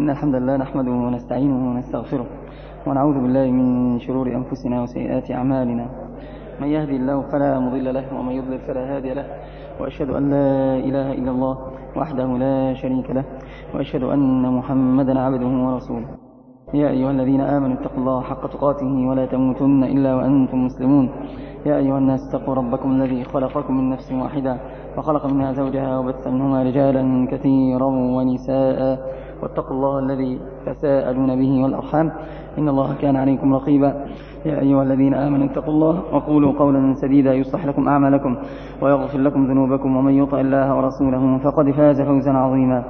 إن الحمد لله نحمده ونستعينه ونستغفره ونعوذ بالله من شرور أنفسنا وسيئات أعمالنا. من يهدي الله فلا مضل له ومن يضلل فلا هادي له، وأشهد أن لا إله إلا الله وحده لا شريك له، وأشهد أن محمدا عبده ورسوله. يا أيها الذين آمنوا اتقوا الله حق تقاته ولا تموتن إلا وأنتم مسلمون. يا أيها الناس اتقوا ربكم الذي خلقكم من نفس واحدة وخلق منها زوجها وبث منهما رجالا كثيرا ونساء، واتقوا الله الذي تساءلون به والأرحام إن الله كان عليكم رقيبا. يا أيها الذين آمنوا اتقوا الله وقولوا قولا سديدا يصلح لكم أعمالكم ويغفر لكم ذنوبكم، ومن يطع الله ورسوله فقد فاز فوزا عظيما.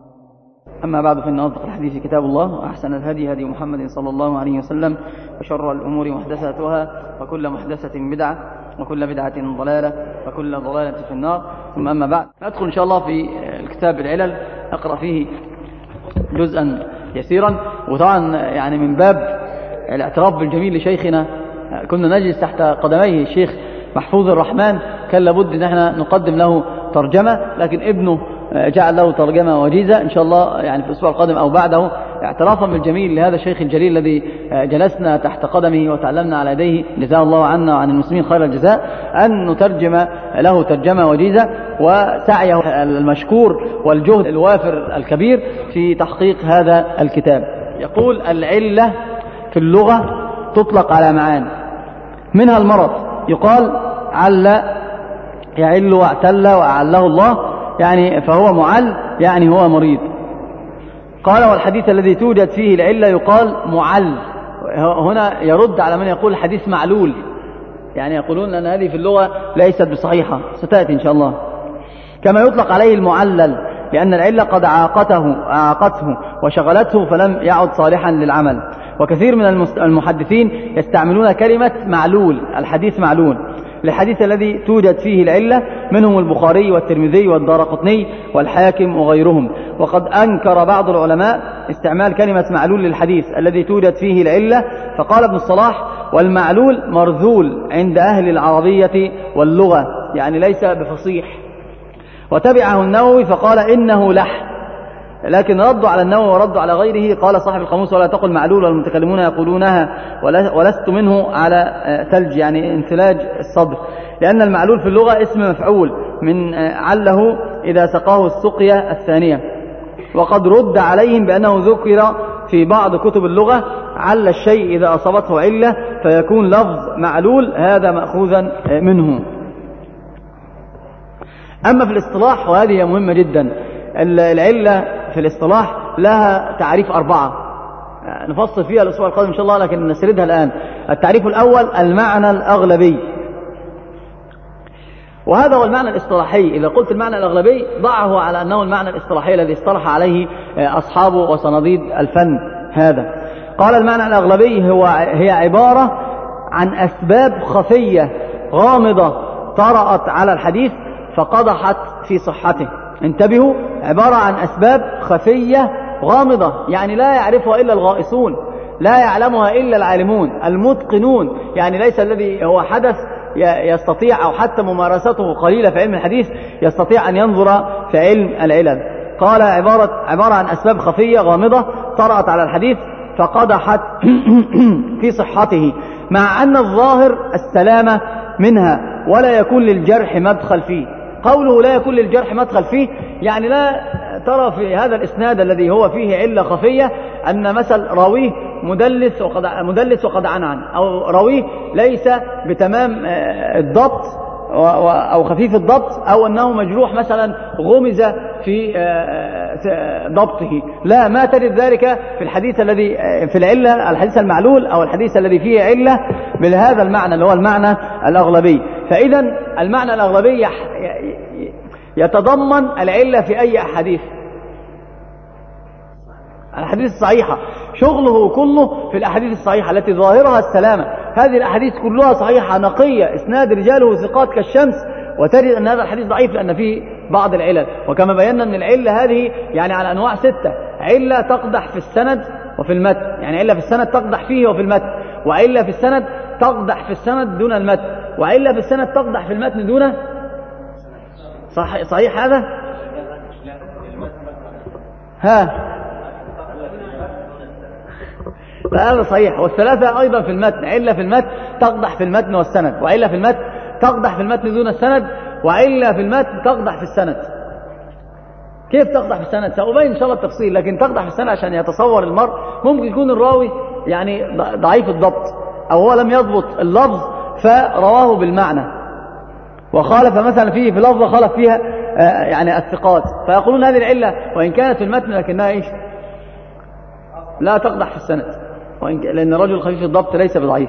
أما بعد، فإن أصدق الحديث كتاب الله، وأحسن الهدي هدي محمد صلى الله عليه وسلم، وشر الأمور محدثاتها، وكل محدثة بدعة، وكل بدعة ضلالة، وكل ضلالة في النار. ثم أما بعد، ندخل إن شاء الله في الكتاب العلل، أقرأ فيه جزءا يسيرا، وطبعا يعني من باب الاعتراف بالجميل لشيخنا. كنا نجلس تحت قدميه الشيخ محفوظ الرحمن، كان لابد ان احنا نقدم له ترجمة، لكن ابنه جعل له ترجمة وجيزة إن شاء الله يعني في الأسبوع القادم أو بعده، اعترافا بالجميل لهذا الشيخ الجليل الذي جلسنا تحت قدمه وتعلمنا على يديه، جزاه الله عنا وعن المسلمين خير الجزاء، أن نترجم له ترجمة وجيزة، وسعيه المشكور والجهد الوافر الكبير في تحقيق هذا الكتاب. يقول: العلة في اللغة تطلق على معاني، منها المرض، يقال عل يعل واعتل وأعله الله، يعني فهو معل، يعني هو مريض. قال: والحديث الذي توجد فيه العلة يقال معل. هنا يرد على من يقول الحديث معلول، يعني يقولون أن هذه في اللغة ليست بصحيحة، ستأتي إن شاء الله. كما يطلق عليه المعلل، لأن العلة قد أعاقته وشغلته فلم يعد صالحا للعمل. وكثير من المحدثين يستعملون كلمة معلول، الحديث معلول، للحديث الذي توجد فيه العلة، منهم البخاري والترمذي والدارقطني والحاكم وغيرهم. وقد أنكر بعض العلماء استعمال كلمة معلول للحديث الذي توجد فيه العلة، فقال ابن الصلاح: والمعلول مرذول عند أهل العربية واللغة، يعني ليس بفصيح. وتبعه النووي فقال: إنه لح، لكن ردوا على النووي وردوا على غيره. قال صاحب القاموس: ولا تقل معلول والمتكلمون يقولونها ولست منه على ثلج، يعني انثلاج الصدر، لأن المعلول في اللغة اسم مفعول من عله إذا سقاه السقية الثانية. وقد رد عليهم بأنه ذكر في بعض كتب اللغة عل الشيء إذا أصابته علة فيكون لفظ معلول، هذا مأخوذا منه. أما في الاصطلاح، وهذه مهمة جدا، العلة في الاصطلاح لها تعريف 4 نفصل فيها الأسبوع القادم إن شاء الله، لكن نسردها الآن. التعريف الأول: المعنى الأغلبي، وهذا هو المعنى الاصطلاحي. إذا قلت المعنى الأغلبي ضعه على أنه المعنى الاصطلاحي الذي اصطلح عليه أصحابه وصناديد الفن هذا. قال: المعنى الأغلبي هي عبارة عن أسباب خفية غامضة طرأت على الحديث فقدحت في صحته. انتبهوا، عبارة عن أسباب خفية غامضة، يعني لا يعرفها إلا الغائصون، لا يعلمها إلا العالمون المتقنون، يعني ليس الذي هو حدث يستطيع أو حتى ممارسته قليلة في علم الحديث يستطيع أن ينظر في علم العلل. قال: عبارة عن أسباب خفية غامضة طرأت على الحديث فقدحت في صحته، مع أن الظاهر السلامة منها ولا يكون للجرح مدخل فيه. قوله لا يكون للجرح مدخل فيه، يعني لا ترى في هذا الإسناد الذي هو فيه علة خفية أن مثل راويه مدلس وقد عنعن، أو راويه ليس بتمام الضبط أو خفيف الضبط، أو أنه مجروح مثلا غمز في ضبطه. لا، ما تجد ذلك في الحديث الذي في العلة، الحديث المعلول أو الحديث الذي فيه علة بهذا المعنى اللي هو المعنى الأغلبي. فإذا المعنى الأغلبي يتضمن العلة في أي أحاديث. الحديث الصحيحة شغله كله في الأحاديث الصحيحة التي ظاهرها السلامة. هذه الأحاديث كلها صحيحة نقية، إسناد رجاله ثقات كالشمس، وتجد أن هذا الحديث ضعيف لأن فيه بعض العلل. وكما بينا أن العلة هذه يعني على أنواع 6: علة تقدح في السند وفي المتن، يعني علة في السند تقدح فيه وفي المتن، وعلة في السند تقدح في السند دون المتن، وعلة في السند تقدح في المتن دون. صحيح هذا؟ ها فهذا صحيح. والثلاثة أيضا في المتن، علة في المتن تقدح في المتن والسند، وعلة في المتن تقدح في المتن دون السند، وعلة في المتن تقدح في السند. كيف تقدح في السند؟ سأبين إن شاء الله التفصيل، لكن تقدح في السند عشان يتصور المرء. ممكن يكون الراوي يعني ضعيف الضبط، أو هو لم يضبط اللفظ فرواه بالمعنى، وخالف مثلا فيه في لفظة خالف فيها يعني الثقات، فيقولون هذه العلة وإن كانت في المتن لكنها إيش؟ لا تقدح في السند، لأن الرجل خفيف الضبط ليس بضعيف.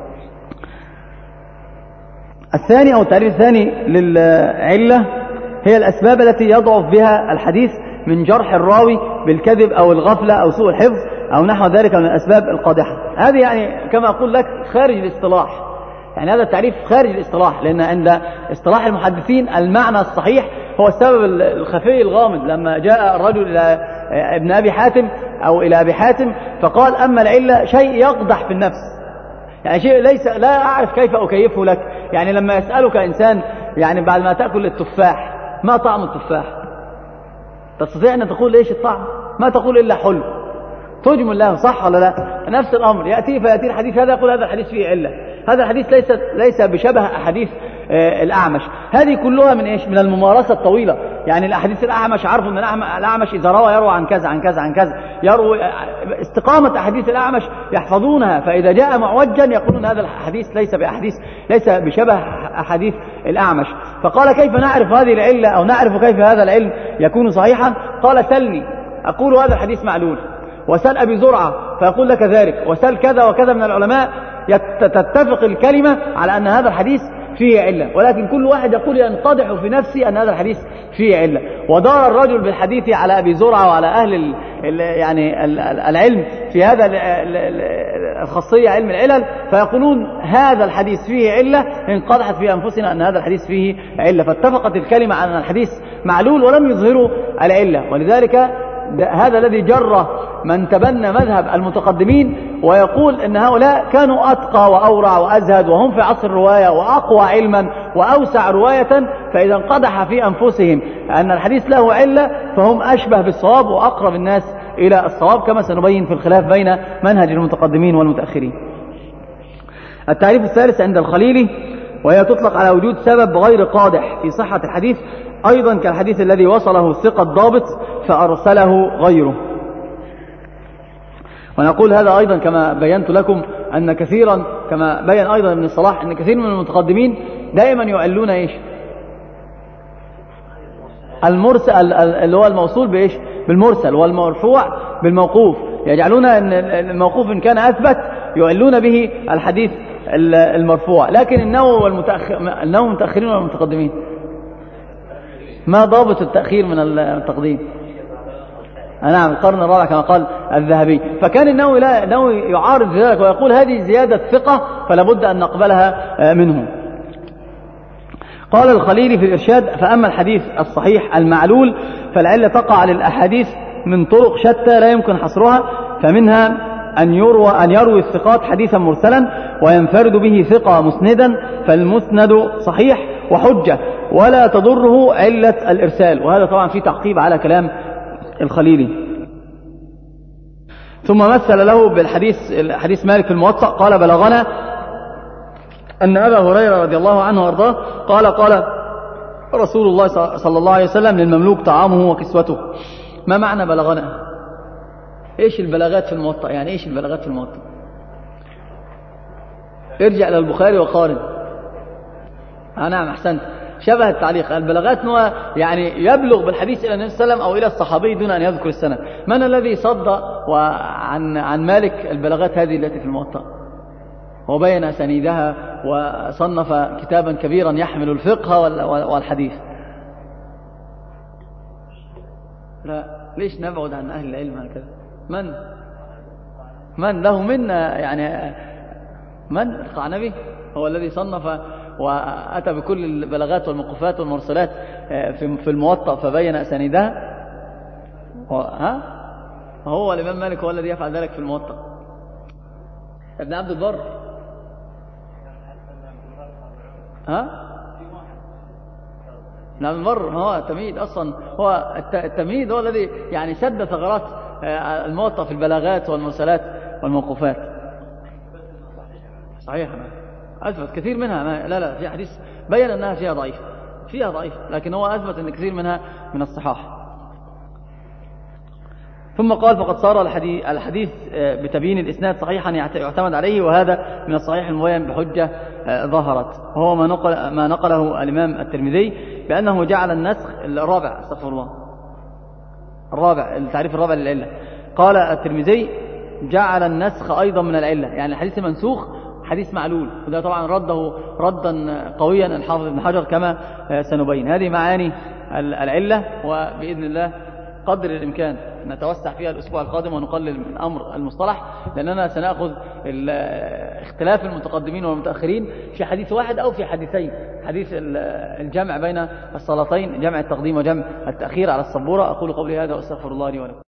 الثاني أو التعريف الثاني للعلة هي الأسباب التي يضعف بها الحديث من جرح الراوي بالكذب أو الغفلة أو سوء الحفظ أو نحو ذلك من الأسباب القادحة. هذه يعني كما أقول لك خارج الاصطلاح، يعني هذا التعريف خارج الاصطلاح، لأن عند اصطلاح المحدثين المعنى الصحيح هو السبب الخفي الغامض. لما جاء الرجل إلى ابن أبي حاتم أو إلى أبي حاتم فقال أما العلة شيء يقدح في النفس، يعني شيء ليس لا أعرف كيف أكيفه لك. يعني لما يسألك إنسان يعني بعد ما تأكل التفاح ما طعم التفاح، تستطيع أن تقول إيش الطعم؟ ما تقول إلا حلو، تجمل له، صح ولا لا؟ نفس الأمر فيأتي الحديث هذا يقول هذا الحديث فيه علة، هذا الحديث ليس بشبه أحاديث الأعمش. هذه كلها من إيش؟ من الممارسة الطويلة. يعني الأحاديث الأعمش عرفوا أن الأعمش إذا روى يروى عن كذا عن كذا عن كذا، يروي استقامة أحاديث الأعمش يحفظونها، فإذا جاء معوجا يقولون هذا الحديث ليس بشبه أحاديث الأعمش. فقال كيف نعرف هذه العلة أو نعرف كيف هذا العلم يكون صحيحا؟ قال سلني أقول هذا الحديث معلول، وسل أبي زرعة فيقول لك ذلك، وسل كذا وكذا من العلماء، تتفق الكلمة على أن هذا الحديث فيه علة، ولكن كل واحد يقول ينقدح في نفسي أن هذا الحديث فيه علة. ودار الرجل بالحديث على أبي زرعة وعلى أهل يعني العلم في هذا الخاصية علم العلل، فيقولون هذا الحديث فيه علة، انقدحت في أنفسنا أن هذا الحديث فيه علة، فاتفقت الكلمة على أن الحديث معلول ولم يظهروا العلة. ولذلك هذا الذي جر من تبنى مذهب المتقدمين ويقول ان هؤلاء كانوا اتقى واورع وازهد وهم في عصر الرواية واقوى علما واوسع رواية، فاذا انقدح في انفسهم ان الحديث له علة فهم اشبه بالصواب واقرب الناس الى الصواب، كما سنبين في الخلاف بين منهج المتقدمين والمتأخرين. التعريف الثالث عند الخليلي، وهي تطلق على وجود سبب غير قادح في صحة الحديث، أيضا كالحديث الذي وصله الثقة الضابط فأرسله غيره. ونقول هذا أيضا كما بينت لكم أن كثيرا، كما بين أيضا ابن الصلاح، أن كثير من المتقدمين دائما يعلون إيش؟ المرسل اللي هو الموصول بإيش؟ بالمرسل، والمرفوع بالموقوف. يجعلون أن الموقوف إن كان أثبت يعلون به الحديث المرفوع. لكن النووي متأخرين ولا متقدمين؟ ما ضابط التأخير من التقديم؟ نعم، القرن الرابع كما قال الذهبي. فكان النووي يعارض ذلك ويقول هذه زيادة ثقة فلا بد أن نقبلها منه. قال الخليلي في الإرشاد: فأما الحديث الصحيح المعلول فالعلة تقع للأحاديث من طرق شتى لا يمكن حصرها، فمنها أن يروي الثقات حديثا مرسلا وينفرد به ثقة مسندا، فالمسند صحيح وحجة ولا تضره علة الإرسال. وهذا طبعا في تعقيب على كلام الخليلي. ثم مثل له حديث مالك في الموطأ، قال: بلغنا أن أبا هريرة رضي الله عنه وارضاه قال رسول الله صلى الله عليه وسلم للمملوك طعامه وكسوته. ما معنى بلغنا؟ ايش البلاغات في الموطأ؟ يعني ايش البلاغات في الموطأ؟ ارجع إلى البخاري وقارن. نعم، أحسنت، شبه التعليق. البلاغات هو يعني يبلغ بالحديث إلى النبي صلى الله عليه وسلم أو إلى الصحابي دون أن يذكر السند. من الذي صد عن مالك البلاغات هذه التي في الموطأ وبين أسانيدها وصنف كتابا كبيرا يحمل الفقه والحديث؟ لا، ليش نبعد عن أهل العلم هكذا؟ من له منا يعني من القعنبي هو الذي صنف وأتى بكل البلاغات والموقوفات والمرسلات في الموطأ فبين أسانيدها. هو الإمام مالك هو الذي يفعل ذلك في الموطأ. ابن عبد البر ابن عبد البر هو التمهيد أصلا، هو التمهيد هو الذي يعني سد ثغرات الموطأ في البلاغات والمرسلات والموقوفات. صحيح، أثبت كثير منها. لا في حديث بين أنها فيها ضعيف، لكن هو أثبت أن كثير منها من الصحاح. ثم قال فقد صار الحديث بتبيين الإسناد صحيحا يعتمد عليه، وهذا من الصحيح المبين بحجة ظهرت، وهو ما نقله الإمام الترمذي بأنه جعل النسخ التعريف الرابع للعلة. قال الترمذي جعل النسخ أيضا من العلة، يعني الحديث المنسوخ حديث معلول، وده طبعا رده ردا قويا الحافظ ابن حجر كما سنبين. هذه معاني العلة، وبإذن الله قدر الإمكان نتوسع فيها الأسبوع القادم ونقلل من أمر المصطلح، لأننا سنأخذ اختلاف المتقدمين والمتأخرين في حديث واحد أو في حديثين، حديث الجمع بين الصلاتين، جمع التقديم وجمع التأخير على السبورة. أقول قولي هذا وأستغفر الله لي ولكم.